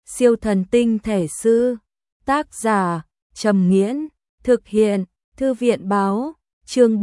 Siêu thần tinh thể sư. Tác giả Trầm Nghiễn. Thực hiện Thư viện Báo. Chương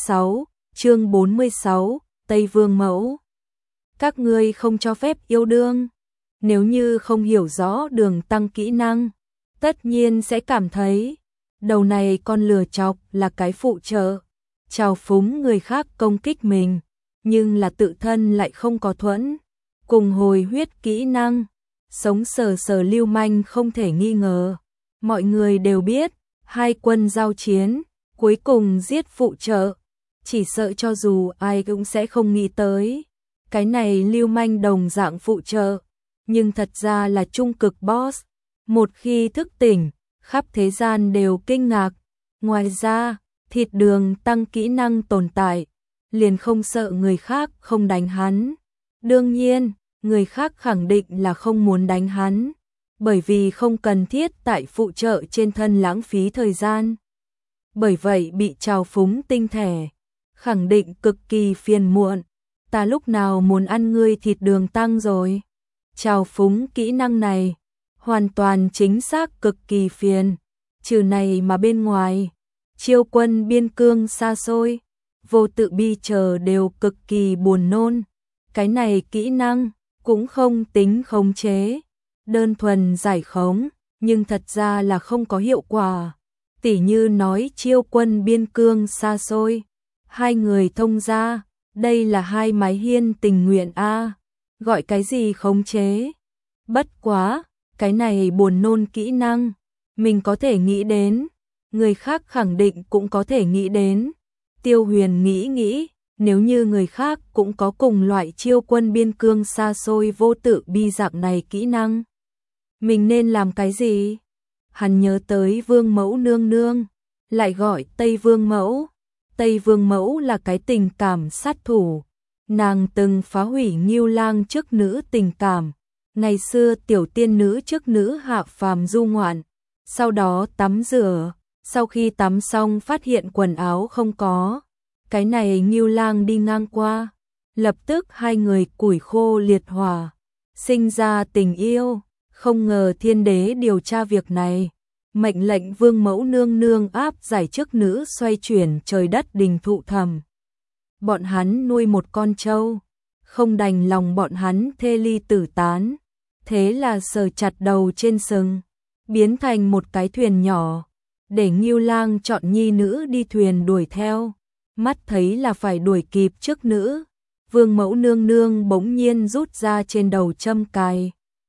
46, Tây Vương Mẫu. Các ngươi không cho phép yêu đương. Nếu như không hiểu rõ đường tăng kỹ năng, tất nhiên sẽ cảm thấy đầu này con lừa chọc là cái phụ trợ, trào phúng người khác công kích mình, nhưng là tự thân lại không có thuẫn. Cùng hồi huyết kỹ năng, sống sờ sờ lưu manh không thể nghi ngờ. Mọi người đều biết, hai quân giao chiến, cuối cùng giết phụ trợ. Chỉ sợ cho dù ai cũng sẽ không nghĩ tới. Cái này lưu manh đồng dạng phụ trợ, nhưng thật ra là trung cực boss. Một khi thức tỉnh, khắp thế gian đều kinh ngạc. Ngoài ra, thịt đường tăng kỹ năng tồn tại, liền không sợ người khác không đánh hắn. Đương nhiên, người khác khẳng định là không muốn đánh hắn, bởi vì không cần thiết tại phụ trợ trên thân lãng phí thời gian. Bởi vậy bị trào phúng tinh thể, khẳng định cực kỳ phiền muộn. Ta lúc nào muốn ăn ngươi thịt đường tăng rồi. Trào phúng kỹ năng này, hoàn toàn chính xác cực kỳ phiền. Trừ này mà bên ngoài, chiêu quân biên cương xa xôi, vô tự bi chờ đều cực kỳ buồn nôn. Cái này kỹ năng cũng không tính khống chế, đơn thuần giải khống, nhưng thật ra là không có hiệu quả. Tỉ như nói chiêu quân biên cương xa xôi, hai người thông ra, đây là hai mái hiên tình nguyện a, gọi cái gì khống chế. Bất quá, cái này buồn nôn kỹ năng, mình có thể nghĩ đến, người khác khẳng định cũng có thể nghĩ đến. Tiêu Huyền nghĩ, nếu như người khác cũng có cùng loại chiêu quân biên cương xa xôi vô tự bi dạng này kỹ năng, mình nên làm cái gì? Hắn nhớ tới Vương Mẫu nương nương, lại gọi Tây Vương Mẫu. Tây Vương Mẫu là cái tình cảm sát thủ, nàng từng phá hủy Ngưu Lang trước nữ tình cảm. Ngày xưa tiểu tiên nữ trước nữ hạ phàm du ngoạn, sau đó tắm rửa, sau khi tắm xong phát hiện quần áo không có. Cái này Ngưu Lang đi ngang qua, lập tức hai người củi khô liệt hỏa, sinh ra tình yêu. Không ngờ thiên đế điều tra việc này, mệnh lệnh Vương Mẫu nương nương áp giải chức nữ xoay chuyển trời đất đình thụ thầm. Bọn hắn nuôi một con trâu, không đành lòng bọn hắn thê ly tử tán, thế là sờ chặt đầu trên sừng, biến thành một cái thuyền nhỏ, để Ngưu Lang chọn nhi nữ đi thuyền đuổi theo. Mắt thấy là phải đuổi kịp chức nữ, Vương Mẫu nương nương bỗng nhiên rút ra trên đầu châm cài.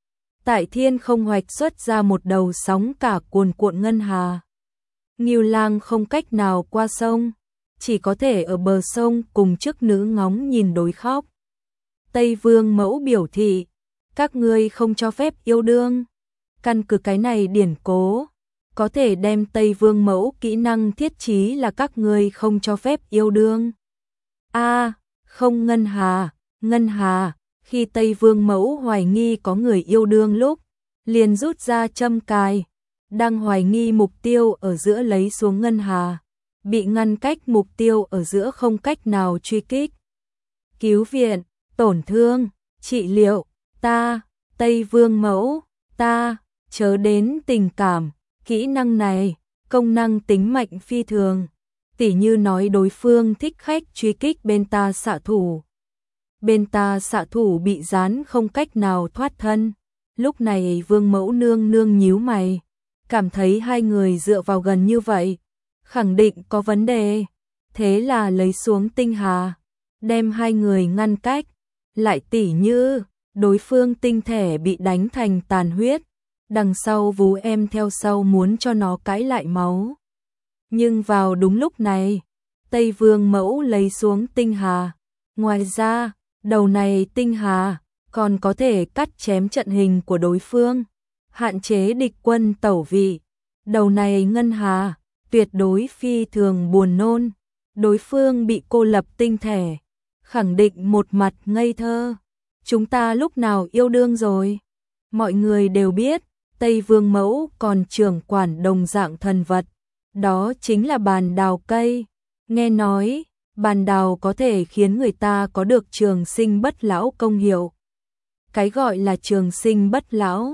Tại thiên không hoạch xuất ra một đầu sóng cả cuồn cuộn ngân hà. Ngưu Lang không cách nào qua sông, chỉ có thể ở bờ sông cùng chức nữ ngóng nhìn đối khóc. Tây Vương Mẫu biểu thị, các ngươi không cho phép yêu đương. Căn cứ cái này điển cố, có thể đem Tây Vương Mẫu kỹ năng thiết chí là các ngươi không cho phép yêu đương. Không ngân hà, khi Tây Vương Mẫu hoài nghi có người yêu đương lúc, liền rút ra châm cài, đang hoài nghi mục tiêu ở giữa lấy xuống ngân hà, bị ngăn cách mục tiêu ở giữa không cách nào truy kích. Cứu viện, tổn thương, trị liệu, Tây Vương Mẫu, chớ đến tình cảm. Kỹ năng này, công năng tính mạnh phi thường, tỉ như nói đối phương thích khách truy kích bên ta xạ thủ. Bên ta xạ thủ bị gián không cách nào thoát thân. Lúc này Vương Mẫu nương nương nhíu mày, cảm thấy hai người dựa vào gần như vậy, khẳng định có vấn đề. Thế là lấy xuống tinh hà, đem hai người ngăn cách. Lại tỉ như, đối phương tinh thể bị đánh thành tàn huyết, đằng sau vú em theo sau muốn cho nó cãi lại máu. Nhưng vào đúng lúc này, Tây Vương Mẫu lấy xuống tinh hà. Ngoài ra, đầu này tinh hà còn có thể cắt chém trận hình của đối phương, hạn chế địch quân tẩu vị. Đầu này ngân hà, tuyệt đối phi thường buồn nôn. Đối phương bị cô lập tinh thể, khẳng định một mặt ngây thơ. Chúng ta lúc nào yêu đương rồi? Mọi người đều biết, Tây Vương Mẫu còn trưởng quản đồng dạng thần vật, đó chính là bàn đào cây. Nghe nói, bàn đào có thể khiến người ta có được trường sinh bất lão công hiệu. Cái gọi là trường sinh bất lão,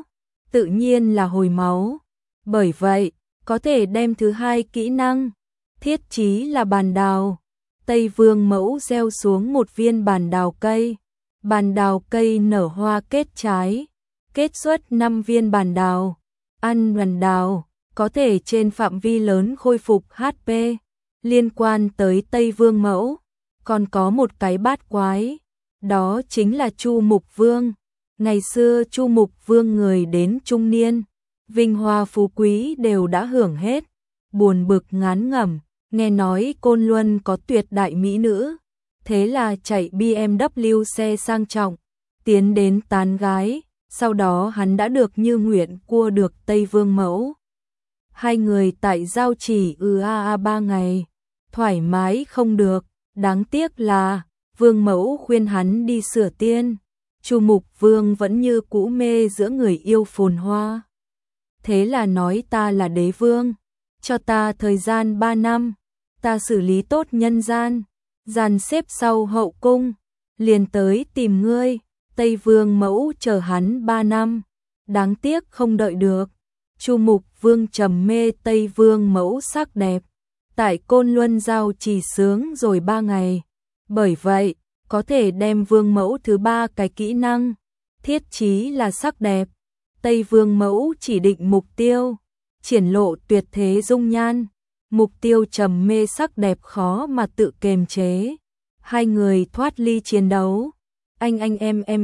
tự nhiên là hồi máu. Bởi vậy, có thể đem thứ hai kỹ năng, thiết chí là bàn đào. Tây Vương Mẫu gieo xuống một viên bàn đào cây. Bàn đào cây nở hoa kết trái, kết xuất 5 viên bàn đào. Ăn bàn đào, có thể trên phạm vi lớn khôi phục HP. Liên quan tới Tây Vương Mẫu, còn có một cái bát quái, đó chính là Chu Mục Vương. Ngày xưa Chu Mục Vương người đến trung niên, vinh hoa phú quý đều đã hưởng hết, buồn bực ngán ngẩm, nghe nói Côn Luân có tuyệt đại mỹ nữ, thế là chạy BMW xe sang trọng, tiến đến tán gái, sau đó hắn đã được như nguyện cua được Tây Vương Mẫu. Hai người tại giao chỉ 3 ngày, thoải mái không được, đáng tiếc là Vương Mẫu khuyên hắn đi sửa tiên. Chu Mục Vương vẫn như cũ mê giữa người yêu phồn hoa. Thế là nói ta là đế vương, cho ta thời gian 3 năm, ta xử lý tốt nhân gian, dàn xếp sau hậu cung, liền tới tìm ngươi. Tây Vương Mẫu chờ hắn 3 năm, đáng tiếc không đợi được. Chu Mục Vương trầm mê Tây Vương Mẫu sắc đẹp, tại Côn Luân giao chỉ sướng rồi 3 ngày. Bởi vậy, có thể đem Vương Mẫu thứ 3 cái kỹ năng, thiết chí là sắc đẹp. Tây Vương Mẫu chỉ định mục tiêu, triển lộ tuyệt thế dung nhan. Mục tiêu trầm mê sắc đẹp khó mà tự kiềm chế. Hai người thoát ly chiến đấu. Anh em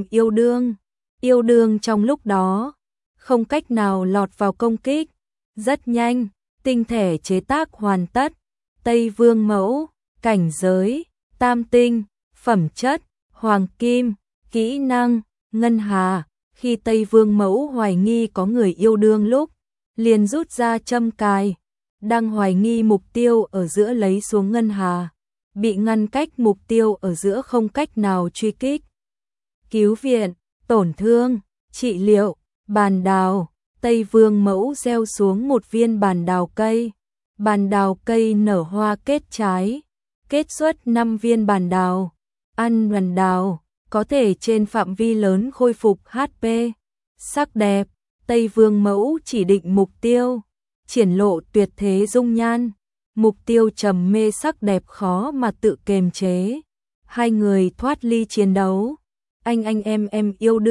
yêu đương trong lúc đó, không cách nào lọt vào công kích. Rất nhanh, tinh thể chế tác hoàn tất. Tây Vương Mẫu, cảnh giới, tam tinh, phẩm chất, hoàng kim, kỹ năng, ngân hà. Khi Tây Vương Mẫu hoài nghi có người yêu đương lúc, liền rút ra châm cài, đang hoài nghi mục tiêu ở giữa lấy xuống ngân hà, bị ngăn cách mục tiêu ở giữa không cách nào truy kích. Cứu viện, tổn thương, trị liệu, bàn đào. Tây Vương Mẫu gieo xuống một viên bàn đào cây. Bàn đào cây nở hoa kết trái, kết xuất 5 viên bàn đào. Ăn bàn đào, có thể trên phạm vi lớn khôi phục HP. Sắc đẹp, Tây Vương Mẫu chỉ định mục tiêu, triển lộ tuyệt thế dung nhan. Mục tiêu trầm mê sắc đẹp khó mà tự kiềm chế. Hai người thoát ly chiến đấu. Anh em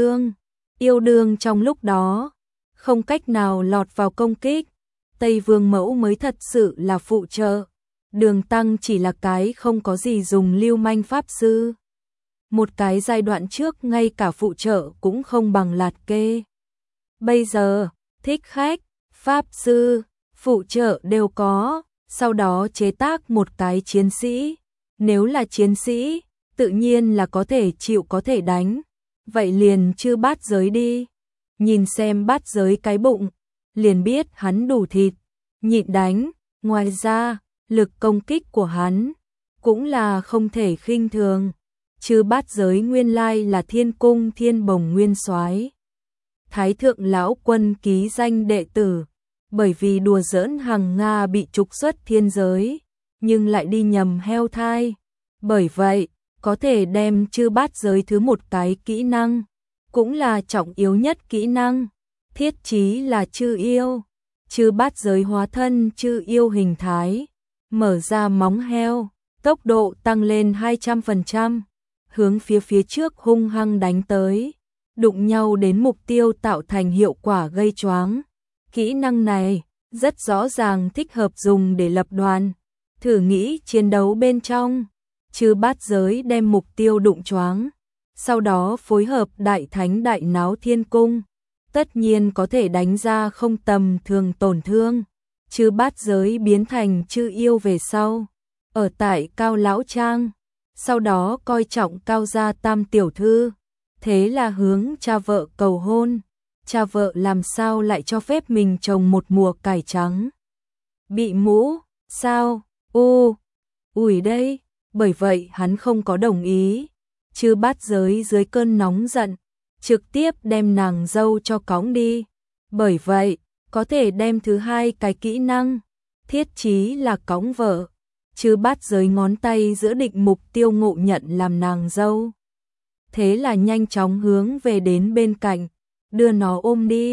yêu đương trong lúc đó, không cách nào lọt vào công kích. Tây Vương Mẫu mới thật sự là phụ trợ. Đường Tăng chỉ là cái không có gì dùng lưu manh pháp sư. Một cái giai đoạn trước ngay cả phụ trợ cũng không bằng Lạt Kê. Bây giờ, thích khách, pháp sư, phụ trợ đều có, sau đó chế tác một cái chiến sĩ. Nếu là chiến sĩ, tự nhiên là có thể chịu có thể đánh. Vậy liền chư bát giới đi. Nhìn xem bát giới cái bụng, liền biết hắn đủ thịt, nhịn đánh. Ngoài ra, lực công kích của hắn cũng là không thể khinh thường. Chư bát giới nguyên lai là Thiên Cung Thiên Bồng Nguyên Soái, Thái thượng lão quân ký danh đệ tử, bởi vì đùa giỡn Hằng Nga bị trục xuất thiên giới, nhưng lại đi nhầm heo thai. Bởi vậy, có thể đem chư bát giới thứ một cái kỹ năng, cũng là trọng yếu nhất kỹ năng, thiết chí là chư yêu. Chư bát giới hóa thân chư yêu hình thái, mở ra móng heo, tốc độ tăng lên 200%, hướng phía trước hung hăng đánh tới, đụng nhau đến mục tiêu tạo thành hiệu quả gây choáng. Kỹ năng này rất rõ ràng thích hợp dùng để lập đoàn. Thử nghĩ chiến đấu bên trong, chư bát giới đem mục tiêu đụng choáng, sau đó phối hợp đại thánh đại náo thiên cung, tất nhiên có thể đánh ra không tầm thường tổn thương. Chư bát giới biến thành chư yêu về sau, ở tại Cao Lão Trang, sau đó coi trọng Cao gia tam tiểu thư, thế là hướng cha vợ cầu hôn. Cha vợ làm sao lại cho phép mình trồng một mùa cải trắng? Bị mũ, sao? Ủi đây, bởi vậy hắn không có đồng ý. Chư bát giới dưới cơn nóng giận, trực tiếp đem nàng dâu cho cõng đi. Bởi vậy, có thể đem thứ hai cái kỹ năng, thiết chí là cõng vợ. Chư bát giới ngón tay giữa định mục tiêu ngộ nhận làm nàng dâu. Thế là nhanh chóng hướng về đến bên cạnh, đưa nó ôm đi.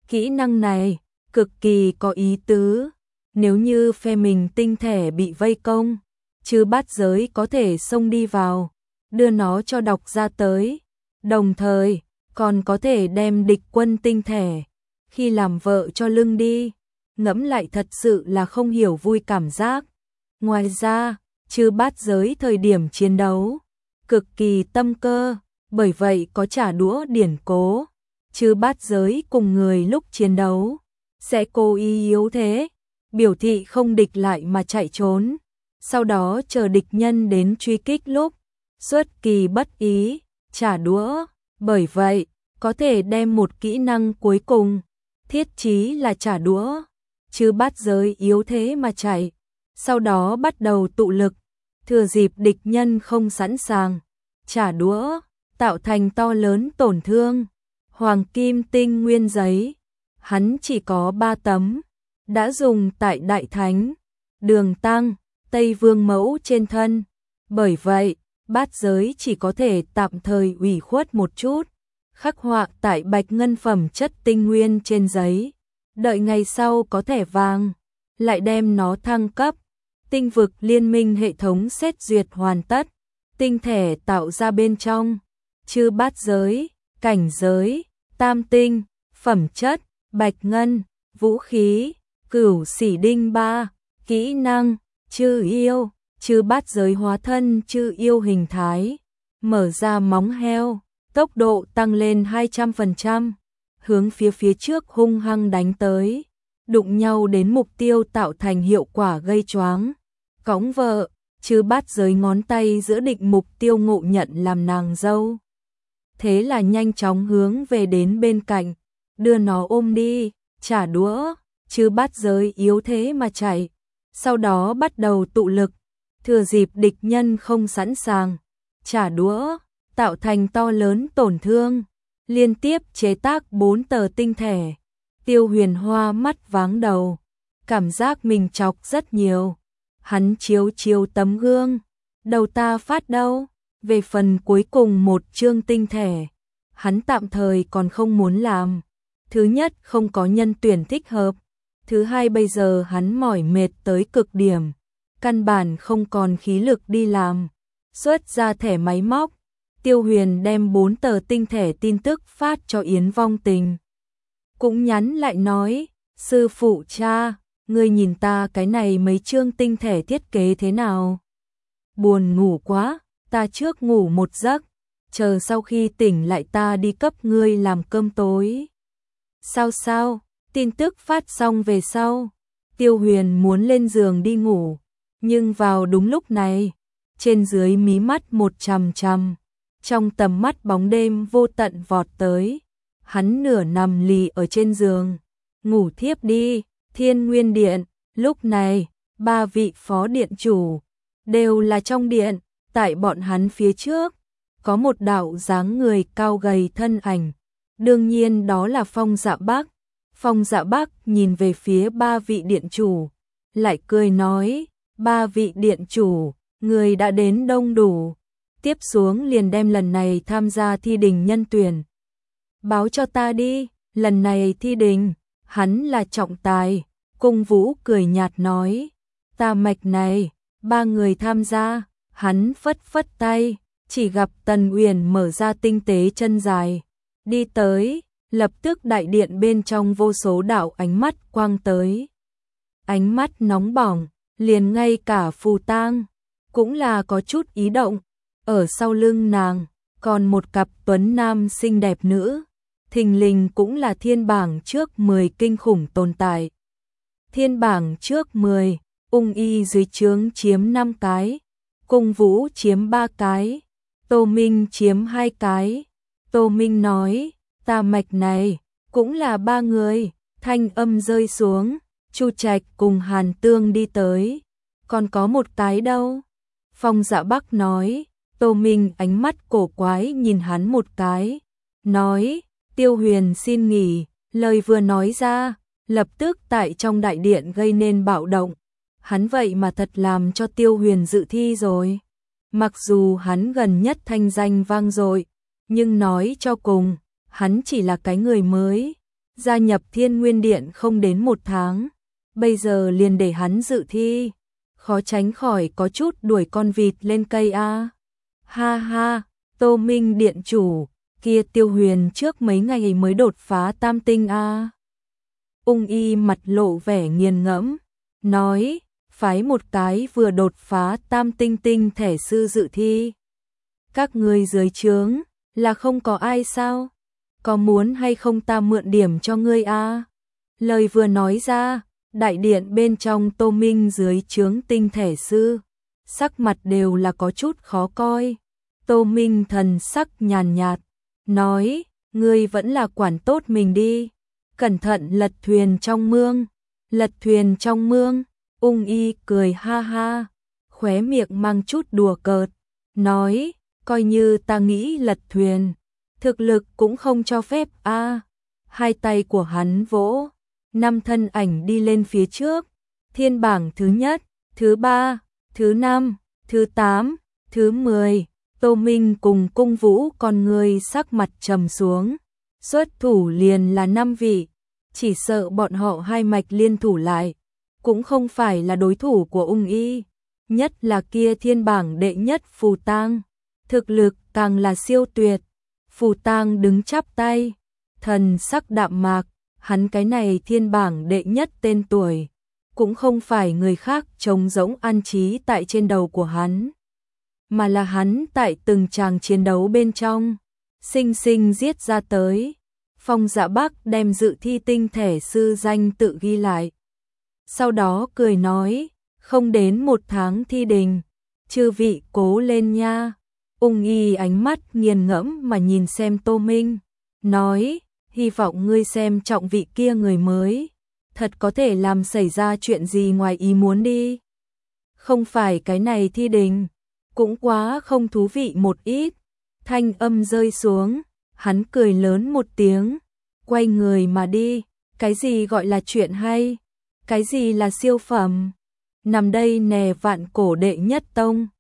Kỹ năng này cực kỳ có ý tứ, nếu như phe mình tinh thể bị vây công, Chư Bát Giới có thể xông đi vào, đưa nó cho đọc ra tới, đồng thời còn có thể đem địch quân tinh thể khi làm vợ cho lưng đi, ngẫm lại thật sự là không hiểu vui cảm giác. Ngoài ra, Chư Bát Giới thời điểm chiến đấu cực kỳ tâm cơ, bởi vậy có trả đũa điển cố. Chư Bát Giới cùng người lúc chiến đấu sẽ cố ý yếu thế, biểu thị không địch lại mà chạy trốn, sau đó chờ địch nhân đến truy kích lúc xuất kỳ bất ý trả đũa, bởi vậy có thể đem một kỹ năng cuối cùng thiết chí là trả đũa. Chư Bát Giới yếu thế mà chạy, sau đó bắt đầu tụ lực, thừa dịp địch nhân không sẵn sàng trả đũa, tạo thành to lớn tổn thương. Hoàng kim tinh nguyên giấy, hắn chỉ có 3 tấm, đã dùng tại Đại Thánh, Đường Tăng, Tây Vương Mẫu trên thân, bởi vậy Bát Giới chỉ có thể tạm thời ủy khuất một chút, khắc họa tại bạch ngân phẩm chất tinh nguyên trên giấy, đợi ngày sau có thẻ vàng, lại đem nó thăng cấp. Tinh vực liên minh hệ thống xét duyệt hoàn tất, tinh thể tạo ra bên trong Chư Bát Giới, cảnh giới tam tinh, phẩm chất bạch ngân, vũ khí Cửu Xỉ Đinh 3, kỹ năng Chư Yêu, Chư Bát Giới hóa thân Chư Yêu hình thái, mở ra móng heo, tốc độ tăng lên 200%, hướng phía trước hung hăng đánh tới, đụng nhau đến mục tiêu tạo thành hiệu quả gây choáng. Cõng vợ, Chư Bát Giới ngón tay giữa định mục tiêu ngộ nhận làm nàng dâu. Thế là nhanh chóng hướng về đến bên cạnh, đưa nó ôm đi, trả đũa. Chư Bát Giới yếu thế mà chạy, sau đó bắt đầu tụ lực, thừa dịp địch nhân không sẵn sàng trả đũa, tạo thành to lớn tổn thương, liên tiếp chế tác 4 tờ tinh thể. Tiêu Huyền hoa mắt váng đầu, cảm giác mình chọc rất nhiều. Hắn chiếu tấm gương, đầu ta phát đâu, về phần cuối cùng một chương tinh thể, hắn tạm thời còn không muốn làm. Thứ nhất không có nhân tuyển thích hợp, thứ hai bây giờ hắn mỏi mệt tới cực điểm, căn bản không còn khí lực đi làm. Xuất ra thẻ máy móc, Tiêu Huyền đem 4 tờ tinh thể tin tức phát cho Yến Vong Tình. Cũng nhắn lại nói, sư phụ cha, ngươi nhìn ta cái này mấy chương tinh thể thiết kế thế nào? Buồn ngủ quá, ta trước ngủ một giấc, chờ sau khi tỉnh lại ta đi cấp ngươi làm cơm tối. Sao, tin tức phát xong về sau, Tiêu Huyền muốn lên giường đi ngủ, nhưng vào đúng lúc này, trên dưới mí mắt một chằm chằm, trong tầm mắt bóng đêm vô tận vọt tới, hắn nửa nằm lì ở trên giường, ngủ thiếp đi. Thiên Nguyên Điện, lúc này, 3 vị phó điện chủ, đều là trong điện, tại bọn hắn phía trước, có một đạo dáng người cao gầy thân ảnh, đương nhiên đó là Phong Dạ Bắc. Phong Dạ Bắc nhìn về phía 3 vị điện chủ, lại cười nói, 3 vị điện chủ, người đã đến đông đủ, tiếp xuống liền đem lần này tham gia thi đình nhân tuyển. Báo cho ta đi, lần này thi đình, hắn là trọng tài. Cung Vũ cười nhạt nói, ta mạch này, 3 người tham gia, hắn phất phất tay, chỉ gặp Tần Uyển mở ra tinh tế chân dài, đi tới, lập tức đại điện bên trong vô số đạo ánh mắt quang tới. Ánh mắt nóng bỏng, liền ngay cả Phù Tang cũng là có chút ý động, ở sau lưng nàng, còn một cặp tuấn nam xinh đẹp nữ, thình lình cũng là thiên bảng trước 10 kinh khủng tồn tại. Thiên bảng trước 10, Ung Y dưới trướng chiếm 5 cái, Cung Vũ chiếm 3 cái, Tô Minh chiếm 2 cái. Tô Minh nói, ta mạch này, cũng là 3 người, thanh âm rơi xuống, Chu Trạch cùng Hàn Tương đi tới, còn có một cái đâu? Phong Dạ Bắc nói, Tô Minh ánh mắt cổ quái nhìn hắn một cái, nói, Tiêu Huyền xin nghỉ, lời vừa nói ra, lập tức tại trong đại điện gây nên bạo động. Hắn vậy mà thật làm cho Tiêu Huyền dự thi rồi. Mặc dù hắn gần nhất thanh danh vang dội, nhưng nói cho cùng, hắn chỉ là cái người mới. gia nhập Thiên Nguyên Điện không đến 1 tháng, bây giờ liền để hắn dự thi, khó tránh khỏi có chút đuổi con vịt lên cây a. Ha ha, Tô Minh điện chủ, kia Tiêu Huyền trước mấy ngày mới đột phá tam tinh a. Ung Y mặt lộ vẻ nghiền ngẫm, nói, phái một cái vừa đột phá tam tinh tinh thể sư dự thi. Các ngươi dưới trướng là không có ai sao? Có muốn hay không ta mượn điểm cho ngươi a? Lời vừa nói ra, đại điện bên trong Tô Minh dưới trướng tinh thể sư, sắc mặt đều là có chút khó coi. Tô Minh thần sắc nhàn nhạt, nói, ngươi vẫn là quản tốt mình đi, cẩn thận lật thuyền trong mương. Lật thuyền trong mương, Ung Y cười ha ha, khóe miệng mang chút đùa cợt, nói, coi như ta nghĩ lật thuyền, thực lực cũng không cho phép a. Hai tay của hắn vỗ, 5 thân ảnh đi lên phía trước, thiên bảng thứ nhất, thứ 3, thứ 5, thứ 8, thứ 10, Tô Minh cùng Cung Vũ con người sắc mặt trầm xuống, xuất thủ liền là 5 vị, chỉ sợ bọn họ hai mạch liên thủ lại, cũng không phải là đối thủ của Ung Y, nhất là kia thiên bảng đệ nhất Phù Tang, thực lực càng là siêu tuyệt. Phù Tang đứng chắp tay, thần sắc đạm mạc, hắn cái này thiên bảng đệ nhất tên tuổi, cũng không phải người khác trống rỗng an trí tại trên đầu của hắn, mà là hắn tại từng tràng chiến đấu bên trong, sinh sinh giết ra tới. Phong Dạ Bắc đem dự thi tinh thể sư danh tự ghi lại. Sau đó cười nói, không đến 1 tháng thi đình, chư vị cố lên nha. Ung Y ánh mắt nghiền ngẫm mà nhìn xem Tô Minh, nói, hy vọng ngươi xem trọng vị kia người mới, thật có thể làm xảy ra chuyện gì ngoài ý muốn đi. Không phải cái này thi đình, cũng quá không thú vị một ít. Thanh âm rơi xuống, hắn cười lớn một tiếng, quay người mà đi. Cái gì gọi là chuyện hay? Cái gì là siêu phẩm? Nằm đây nè vạn cổ đệ nhất tông.